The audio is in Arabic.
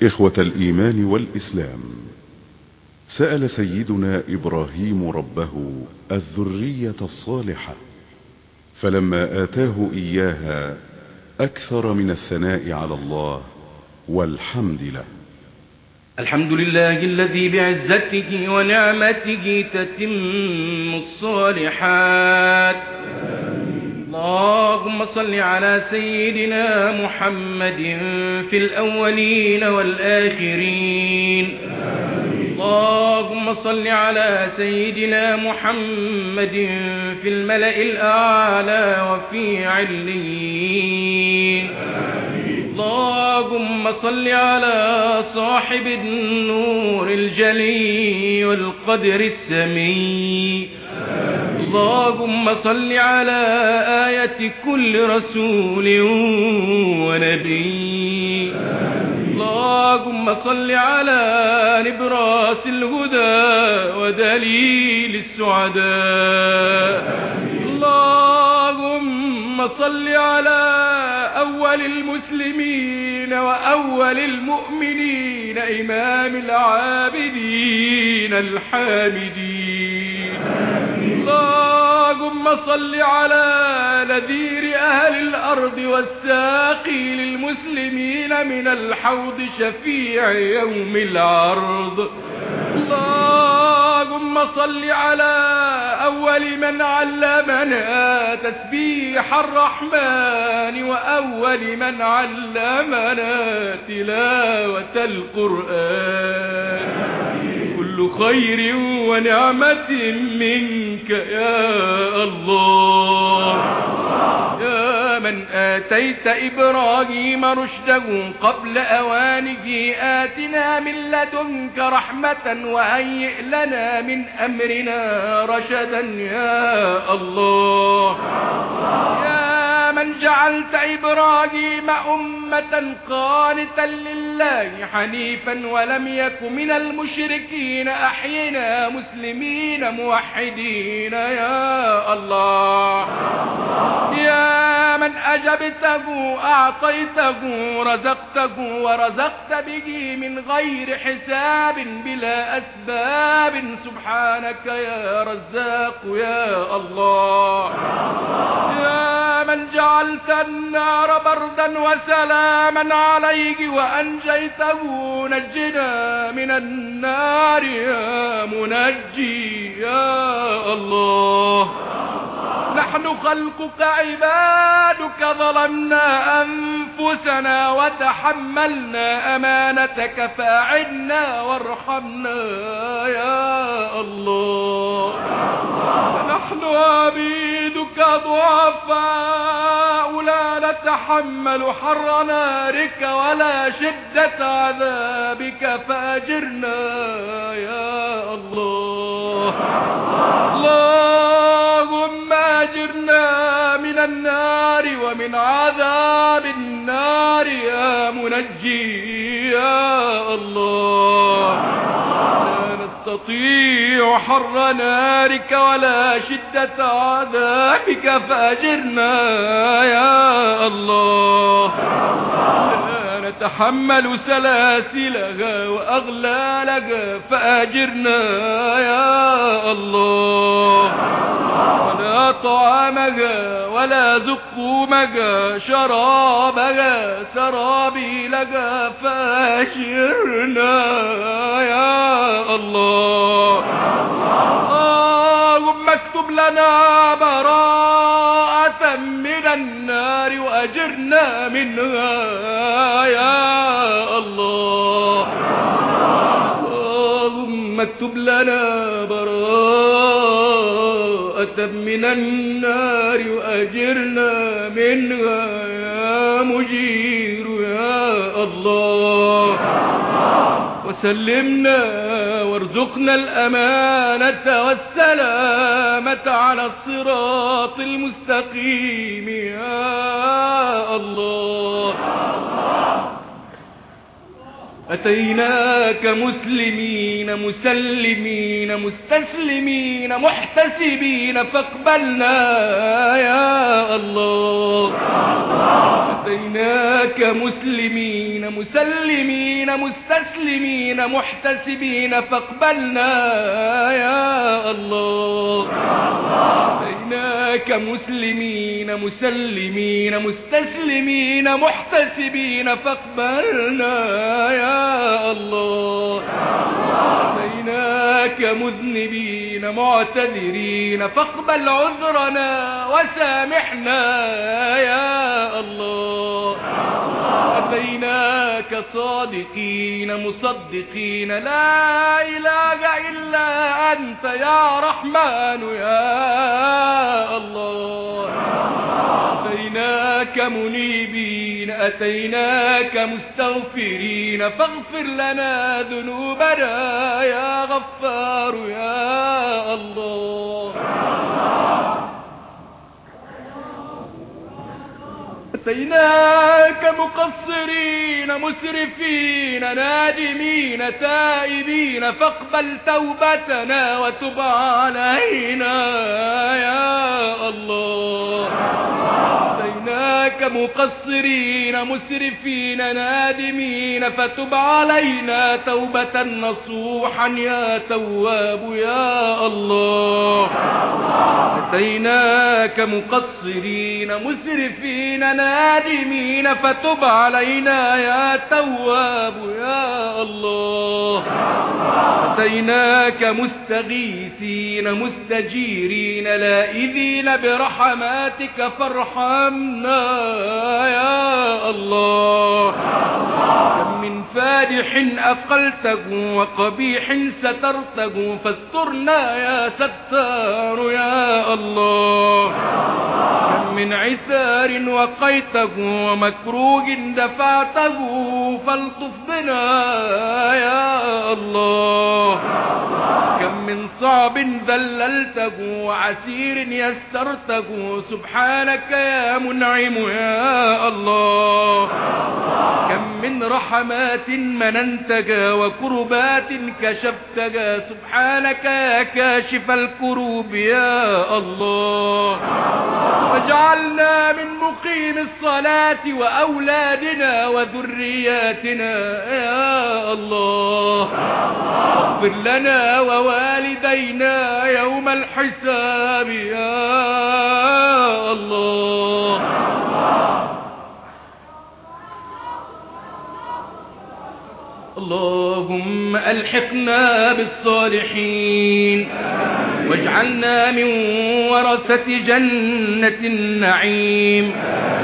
إخوة الإيمان والإسلام، سأل سيدنا إبراهيم ربه الذرية الصالحة، فلما آتاه إياها أكثر من الثناء على الله والحمد له. الحمد لله الذي بعزته ونعمته تتم الصالحات. اللهم صل على سيدنا محمد في الأولين والآخرين. اللهم صل على سيدنا محمد في الملأ الأعلى وفي عليين. اللهم صل على صاحب النور الجلي والقدر السمي. اللهم صل على آية كل رسول ونبي. اللهم صل على نبراس الهدى ودليل السعداء. اللهم صل على أول المسلمين وأول المؤمنين إمام العابدين الحامدين. اللهم صل على نذير أهل الأرض والساقي للمسلمين من الحوض شفيع يوم العرض. اللهم صل على أول من علمنا تسبيح الرحمن وأول من علمنا تلاوة القرآن. كل خير ونعمة منك يا الله. يا من آتيت إبراهيم رشده قبل أوانه، آتنا من لدنك رحمة وهيئ لنا من أمرنا رشدا يا الله. يا من جعلت إبراهيم أمة قانتا لله حنيفا ولم يك من المشركين، أحينا مسلمين موحدين يا الله. يا من أجبته أعطيته رزقته ورزقت به من غير حساب بلا أسباب، سبحانك يا رزاق يا الله. يا من جعلت النار بردا وسلاما عليه وأنجيته، نجنا من النار يا منجي يا الله. نحن خلقك عبادك ظلمنا أنفسنا وتحملنا أمانتك فأعنا وارحمنا يا الله. نحن عبيدك ضعفاء لا نتحمل حر نارك ولا شدة عذابك فأجرنا يا الله. اللهم أجرنا من النار ومن عذاب النار يا منجي يا الله. لا نستطيع حر نارك ولا شدة عذابك فأجرنا يا الله. لا نتحمل سلاسلها وأغلالها فأجرنا يا الله. ولا طعامها ولا زقومها شرابها سرابيلها فأجرنا يا الله. اللهم اكتب لنا براءة من النار وأجرنا منها يا الله. اللهم اكتب لنا براءة من النار وأجرنا منها يا مجير يا الله. وسلمنا وارزقنا الأمانة والسلامة على الصراط المستقيم يا الله. أتيناك مسلمين مسلمين مستسلمين محتسبين فاقبلنا يا الله. أتيناك مسلمين مسلمين مستسلمين محتسبين فاقبلنا يا الله. أتيناك مسلمين مسلمين مستسلمين محتسبين فاقبلنا يا الله. أتيناك مذنبين معتذرين فاقبل عذرنا وسامحنا يا الله. أتيناك صادقين مصدقين لا إله إلا أنت يا رحمن يا الله. أتيناك منيبين أتيناك مستغفرين فاغفر لنا ذنوبنا يا غفار يا الله. أتيناك مقصرين مسرفين نادمين تائبين فاقبل توبتنا وتب علينا يا الله. أتيناك مقصرين مسرفين نادمين فتب علينا توبة نصوحا يا تواب يا الله. أتيناك مقصرين مسرفين نادمين فتب علينا يا تواب يا الله. أتيناك مستغيثين مستجيرين لائذين برحماتك فارحمنا يا الله. كم من فادح أقلته وقبيح سترته فاسترنا يا ستار يا الله. كم من عثار وقيته ومكروه دفعته فالطف بنا يا الله. كم من صعب ذللته وعسير يسرته سبحانك يا منعم يا الله. كم من رحمات مننتها وكربات كشفتها سبحانك يا كاشف الكروب يا الله. واجعلنا من مقيم الصلاة وأولادنا وذرياتنا يا الله. اغفر لنا ووالدينا يوم الحساب يا الله. اللهم ألحقنا بالصالحين واجعلنا من ورثة جنة النعيم.